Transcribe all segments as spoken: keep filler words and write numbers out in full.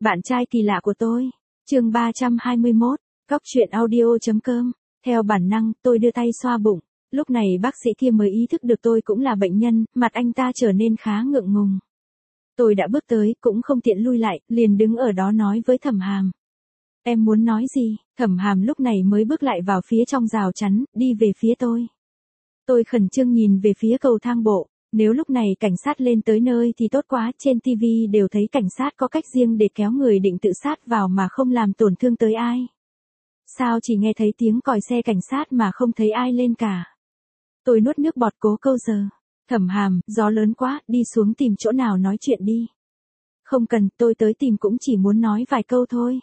Bạn trai kỳ lạ của tôi. Chương ba trăm hai mươi mốt. Cóc truyện audio.com. Theo bản năng, tôi đưa tay xoa bụng. Lúc này bác sĩ kia mới ý thức được tôi cũng là bệnh nhân, mặt anh ta trở nên khá ngượng ngùng. Tôi đã bước tới, cũng không tiện lui lại, liền đứng ở đó nói với Thẩm Hàm. Em muốn nói gì? Thẩm Hàm lúc này mới bước lại vào phía trong rào chắn, đi về phía tôi. Tôi khẩn trương nhìn về phía cầu thang bộ. Nếu lúc này cảnh sát lên tới nơi thì tốt quá, trên ti vi đều thấy cảnh sát có cách riêng để kéo người định tự sát vào mà không làm tổn thương tới ai. Sao chỉ nghe thấy tiếng còi xe cảnh sát mà không thấy ai lên cả? Tôi nuốt nước bọt cố câu giờ. Thẩm Hàm, gió lớn quá, đi xuống tìm chỗ nào nói chuyện đi. Không cần, tôi tới tìm cũng chỉ muốn nói vài câu thôi.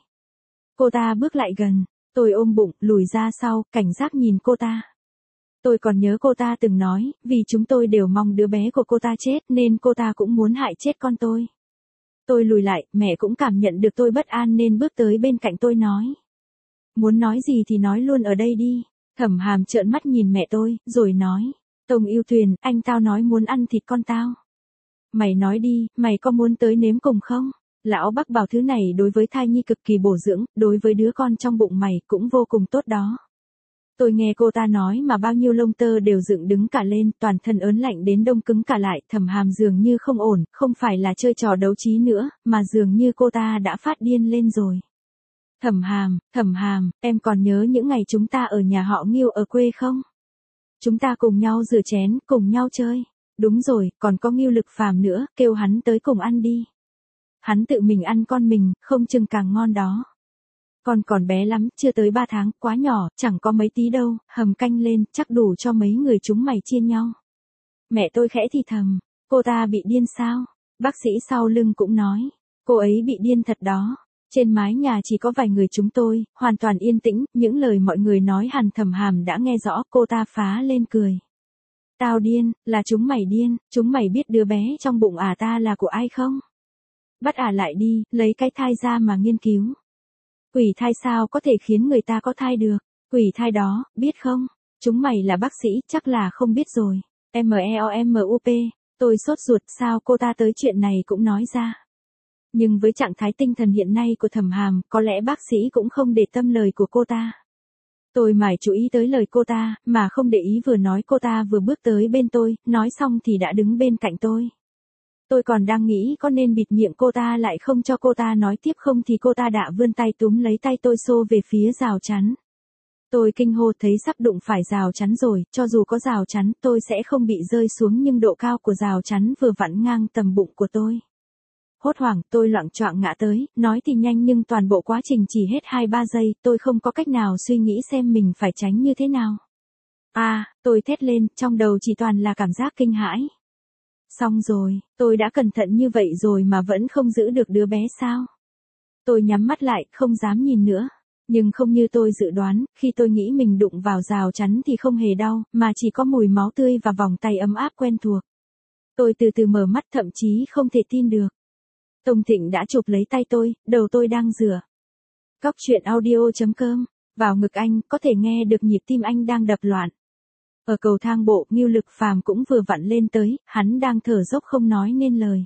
Cô ta bước lại gần, tôi ôm bụng, lùi ra sau, cảnh giác nhìn cô ta. Tôi còn nhớ cô ta từng nói, vì chúng tôi đều mong đứa bé của cô ta chết nên cô ta cũng muốn hại chết con tôi. Tôi lùi lại, mẹ cũng cảm nhận được tôi bất an nên bước tới bên cạnh tôi nói. Muốn nói gì thì nói luôn ở đây đi. Thẩm Hàm trợn mắt nhìn mẹ tôi, rồi nói. Tông Yêu Tuyền, anh tao nói muốn ăn thịt con tao. Mày nói đi, mày có muốn tới nếm cùng không? Lão bác bảo thứ này đối với thai nhi cực kỳ bổ dưỡng, đối với đứa con trong bụng mày cũng vô cùng tốt đó. Tôi nghe cô ta nói mà bao nhiêu lông tơ đều dựng đứng cả lên, toàn thân ớn lạnh đến đông cứng cả lại. Thẩm Hàm dường như không ổn, không phải là chơi trò đấu trí nữa, mà dường như cô ta đã phát điên lên rồi. Thẩm Hàm, Thẩm Hàm, em còn nhớ những ngày chúng ta ở nhà họ Nghiêu ở quê không? Chúng ta cùng nhau rửa chén, cùng nhau chơi. Đúng rồi, còn có Nghiêu Lực Phàm nữa, kêu hắn tới cùng ăn đi. Hắn tự mình ăn con mình, không chừng càng ngon đó. Con còn bé lắm, chưa tới ba tháng, quá nhỏ, chẳng có mấy tí đâu, hầm canh lên, chắc đủ cho mấy người chúng mày chia nhau. Mẹ tôi khẽ thì thầm, cô ta bị điên sao? Bác sĩ sau lưng cũng nói, cô ấy bị điên thật đó. Trên mái nhà chỉ có vài người chúng tôi, hoàn toàn yên tĩnh, những lời mọi người nói hẳn Thẩm Hàm đã nghe rõ, cô ta phá lên cười. Tao điên, là chúng mày điên, chúng mày biết đứa bé trong bụng à ta là của ai không? Bắt ả lại đi, lấy cái thai ra mà nghiên cứu. Quỷ thai sao có thể khiến người ta có thai được? Quỷ thai đó, biết không? Chúng mày là bác sĩ, chắc là không biết rồi. M E O M U P, tôi sốt ruột sao cô ta tới chuyện này cũng nói ra. Nhưng với trạng thái tinh thần hiện nay của Thẩm Hàm, có lẽ bác sĩ cũng không để tâm lời của cô ta. Tôi mải chú ý tới lời cô ta, mà không để ý vừa nói cô ta vừa bước tới bên tôi, nói xong thì đã đứng bên cạnh tôi. Tôi còn đang nghĩ có nên bịt miệng cô ta lại không cho cô ta nói tiếp không thì cô ta đã vươn tay túm lấy tay tôi xô về phía rào chắn. Tôi kinh hô thấy sắp đụng phải rào chắn rồi, cho dù có rào chắn tôi sẽ không bị rơi xuống nhưng độ cao của rào chắn vừa vặn ngang tầm bụng của tôi. Hốt hoảng, tôi loạng choạng ngã tới, nói thì nhanh nhưng toàn bộ quá trình chỉ hết hai ba giây, tôi không có cách nào suy nghĩ xem mình phải tránh như thế nào. À, tôi thét lên, trong đầu chỉ toàn là cảm giác kinh hãi. Xong rồi, tôi đã cẩn thận như vậy rồi mà vẫn không giữ được đứa bé sao? Tôi nhắm mắt lại, không dám nhìn nữa. Nhưng không như tôi dự đoán, khi tôi nghĩ mình đụng vào rào chắn thì không hề đau, mà chỉ có mùi máu tươi và vòng tay ấm áp quen thuộc. Tôi từ từ mở mắt thậm chí không thể tin được. Tông Thịnh đã chụp lấy tay tôi, đầu tôi đang rửa. Cóc truyện audio.com, vào ngực anh, có thể nghe được nhịp tim anh đang đập loạn. Ở cầu thang bộ, Nghiêu Lực Phàm cũng vừa vặn lên tới, hắn đang thở dốc không nói nên lời.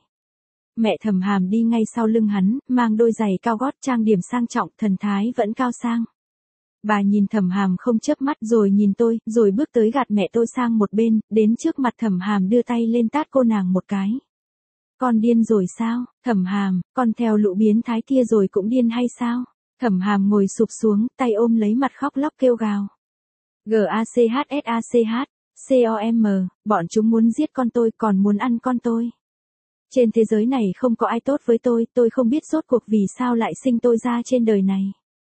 Mẹ Thẩm Hàm đi ngay sau lưng hắn, mang đôi giày cao gót trang điểm sang trọng, thần thái vẫn cao sang. Bà nhìn Thẩm Hàm không chớp mắt rồi nhìn tôi, rồi bước tới gạt mẹ tôi sang một bên, đến trước mặt Thẩm Hàm đưa tay lên tát cô nàng một cái. Con điên rồi sao? Thẩm Hàm, con theo lũ biến thái kia rồi cũng điên hay sao? Thẩm Hàm ngồi sụp xuống, tay ôm lấy mặt khóc lóc kêu gào. G A C H S A C H, C O M, bọn chúng muốn giết con tôi còn muốn ăn con tôi. Trên thế giới này không có ai tốt với tôi, tôi không biết rốt cuộc vì sao lại sinh tôi ra trên đời này.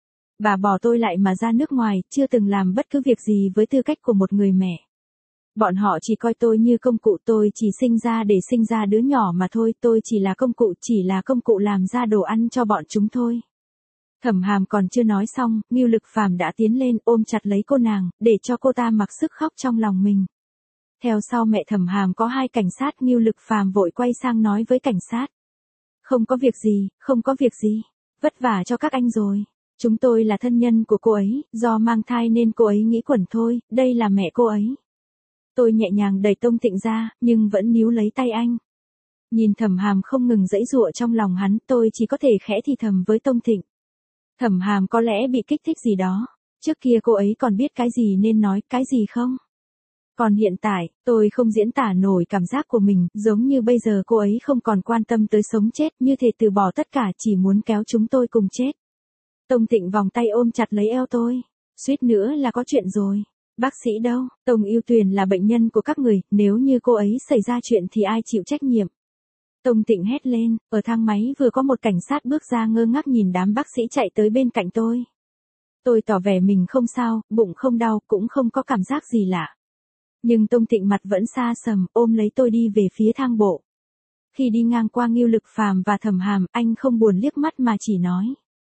Bà bỏ tôi lại mà ra nước ngoài, chưa từng làm bất cứ việc gì với tư cách của một người mẹ. Bọn họ chỉ coi tôi như công cụ, tôi chỉ sinh ra để sinh ra đứa nhỏ mà thôi, tôi chỉ là công cụ, chỉ là công cụ làm ra đồ ăn cho bọn chúng thôi. Thẩm Hàm còn chưa nói xong, Nghiêu Lực Phàm đã tiến lên ôm chặt lấy cô nàng, để cho cô ta mặc sức khóc trong lòng mình. Theo sau mẹ Thẩm Hàm có hai cảnh sát, Nghiêu Lực Phàm vội quay sang nói với cảnh sát. Không có việc gì, không có việc gì, vất vả cho các anh rồi. Chúng tôi là thân nhân của cô ấy, do mang thai nên cô ấy nghĩ quẩn thôi, đây là mẹ cô ấy. Tôi nhẹ nhàng đẩy Tông Thịnh ra, nhưng vẫn níu lấy tay anh. Nhìn Thẩm Hàm không ngừng giãy giụa trong lòng hắn, tôi chỉ có thể khẽ thì thầm với Tông Thịnh. Thẩm Hàm có lẽ bị kích thích gì đó. Trước kia cô ấy còn biết cái gì nên nói, cái gì không. Còn hiện tại, tôi không diễn tả nổi cảm giác của mình, giống như bây giờ cô ấy không còn quan tâm tới sống chết, như thể từ bỏ tất cả chỉ muốn kéo chúng tôi cùng chết. Tông Thịnh vòng tay ôm chặt lấy eo tôi. Suýt nữa là có chuyện rồi. Bác sĩ đâu? Tông Yêu Tuyền là bệnh nhân của các người, nếu như cô ấy xảy ra chuyện thì ai chịu trách nhiệm? Tông Thịnh hét lên, ở thang máy vừa có một cảnh sát bước ra ngơ ngác nhìn đám bác sĩ chạy tới bên cạnh tôi. Tôi tỏ vẻ mình không sao, bụng không đau, cũng không có cảm giác gì lạ. Nhưng Tông Thịnh mặt vẫn xa sầm, ôm lấy tôi đi về phía thang bộ. Khi đi ngang qua Ngưu Lực Phàm và Thẩm Hàm, anh không buồn liếc mắt mà chỉ nói.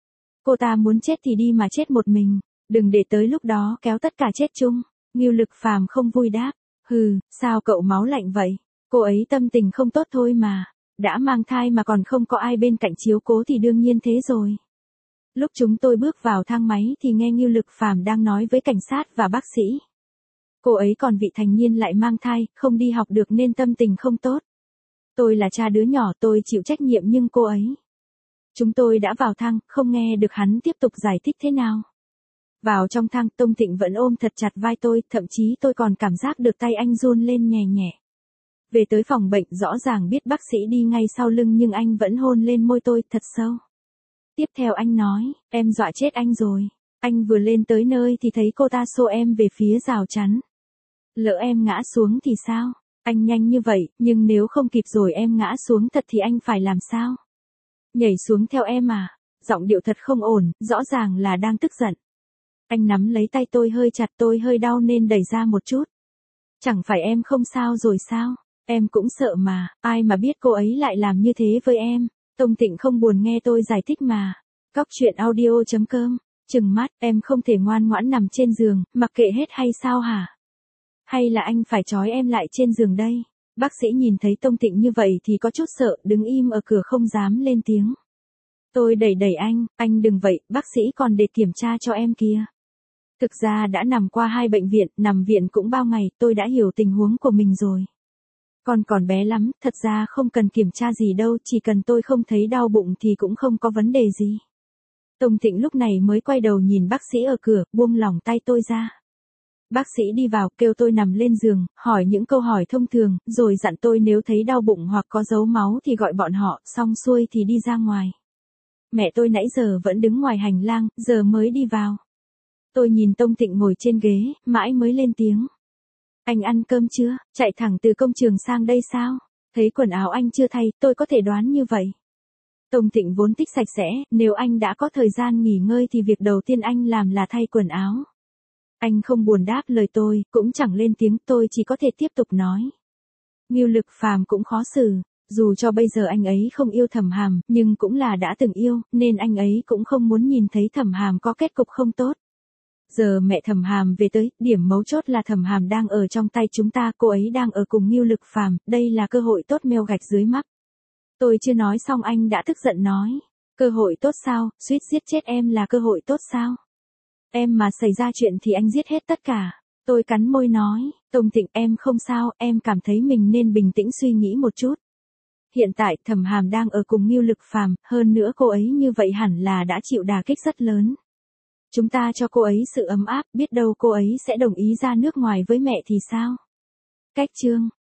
Cô ta muốn chết thì đi mà chết một mình, đừng để tới lúc đó kéo tất cả chết chung. Ngưu Lực Phàm không vui đáp, hừ, sao cậu máu lạnh vậy? Cô ấy tâm tình không tốt thôi mà, đã mang thai mà còn không có ai bên cạnh chiếu cố thì đương nhiên thế rồi. Lúc chúng tôi bước vào thang máy thì nghe Ngưu Lực Phàm đang nói với cảnh sát và bác sĩ. Cô ấy còn vị thành niên lại mang thai, không đi học được nên tâm tình không tốt. Tôi là cha đứa nhỏ, tôi chịu trách nhiệm nhưng cô ấy. Chúng tôi đã vào thang, không nghe được hắn tiếp tục giải thích thế nào. Vào trong thang, Tông Thịnh vẫn ôm thật chặt vai tôi, thậm chí tôi còn cảm giác được tay anh run lên nhẹ nhẹ. Về tới phòng bệnh, rõ ràng biết bác sĩ đi ngay sau lưng nhưng anh vẫn hôn lên môi tôi thật sâu. Tiếp theo anh nói, em dọa chết anh rồi. Anh vừa lên tới nơi thì thấy cô ta xô em về phía rào chắn. Lỡ em ngã xuống thì sao? Anh nhanh như vậy, nhưng nếu không kịp rồi em ngã xuống thật thì anh phải làm sao? Nhảy xuống theo em à? Giọng điệu thật không ổn, rõ ràng là đang tức giận. Anh nắm lấy tay tôi hơi chặt, tôi hơi đau nên đẩy ra một chút. Chẳng phải em không sao rồi sao? Em cũng sợ mà, ai mà biết cô ấy lại làm như thế với em. Tông Thịnh không buồn nghe tôi giải thích mà. Cóc truyện audio chấm com, trừng mắt, em không thể ngoan ngoãn nằm trên giường, mặc kệ hết hay sao hả? Hay là anh phải trói em lại trên giường đây? Bác sĩ nhìn thấy Tông Thịnh như vậy thì có chút sợ, đứng im ở cửa không dám lên tiếng. Tôi đẩy đẩy anh, anh đừng vậy, bác sĩ còn để kiểm tra cho em kìa. Thực ra đã nằm qua hai bệnh viện, nằm viện cũng bao ngày, tôi đã hiểu tình huống của mình rồi. Con còn bé lắm, thật ra không cần kiểm tra gì đâu, chỉ cần tôi không thấy đau bụng thì cũng không có vấn đề gì. Tông Thịnh lúc này mới quay đầu nhìn bác sĩ ở cửa, buông lỏng tay tôi ra. Bác sĩ đi vào, kêu tôi nằm lên giường, hỏi những câu hỏi thông thường, rồi dặn tôi nếu thấy đau bụng hoặc có dấu máu thì gọi bọn họ, xong xuôi thì đi ra ngoài. Mẹ tôi nãy giờ vẫn đứng ngoài hành lang, giờ mới đi vào. Tôi nhìn Tông Thịnh ngồi trên ghế, mãi mới lên tiếng. Anh ăn cơm chưa? Chạy thẳng từ công trường sang đây sao? Thấy quần áo anh chưa thay, tôi có thể đoán như vậy. Tông Thịnh vốn thích sạch sẽ, nếu anh đã có thời gian nghỉ ngơi thì việc đầu tiên anh làm là thay quần áo. Anh không buồn đáp lời tôi, cũng chẳng lên tiếng, tôi chỉ có thể tiếp tục nói. Ngưu Lực Phàm cũng khó xử, dù cho bây giờ anh ấy không yêu Thẩm Hàm, nhưng cũng là đã từng yêu, nên anh ấy cũng không muốn nhìn thấy Thẩm Hàm có kết cục không tốt. Giờ mẹ Thẩm Hàm về tới, điểm mấu chốt là Thẩm Hàm đang ở trong tay chúng ta, cô ấy đang ở cùng Ngưu Lực Phàm, đây là cơ hội tốt meo gạch dưới mắt. Tôi chưa nói xong anh đã tức giận nói, cơ hội tốt sao, suýt giết chết em là cơ hội tốt sao? Em mà xảy ra chuyện thì anh giết hết tất cả. Tôi cắn môi nói, Tông Thịnh em không sao, em cảm thấy mình nên bình tĩnh suy nghĩ một chút. Hiện tại Thẩm Hàm đang ở cùng Ngưu Lực Phàm, hơn nữa cô ấy như vậy hẳn là đã chịu đả kích rất lớn. Chúng ta cho cô ấy sự ấm áp, biết đâu cô ấy sẽ đồng ý ra nước ngoài với mẹ thì sao? Cách chương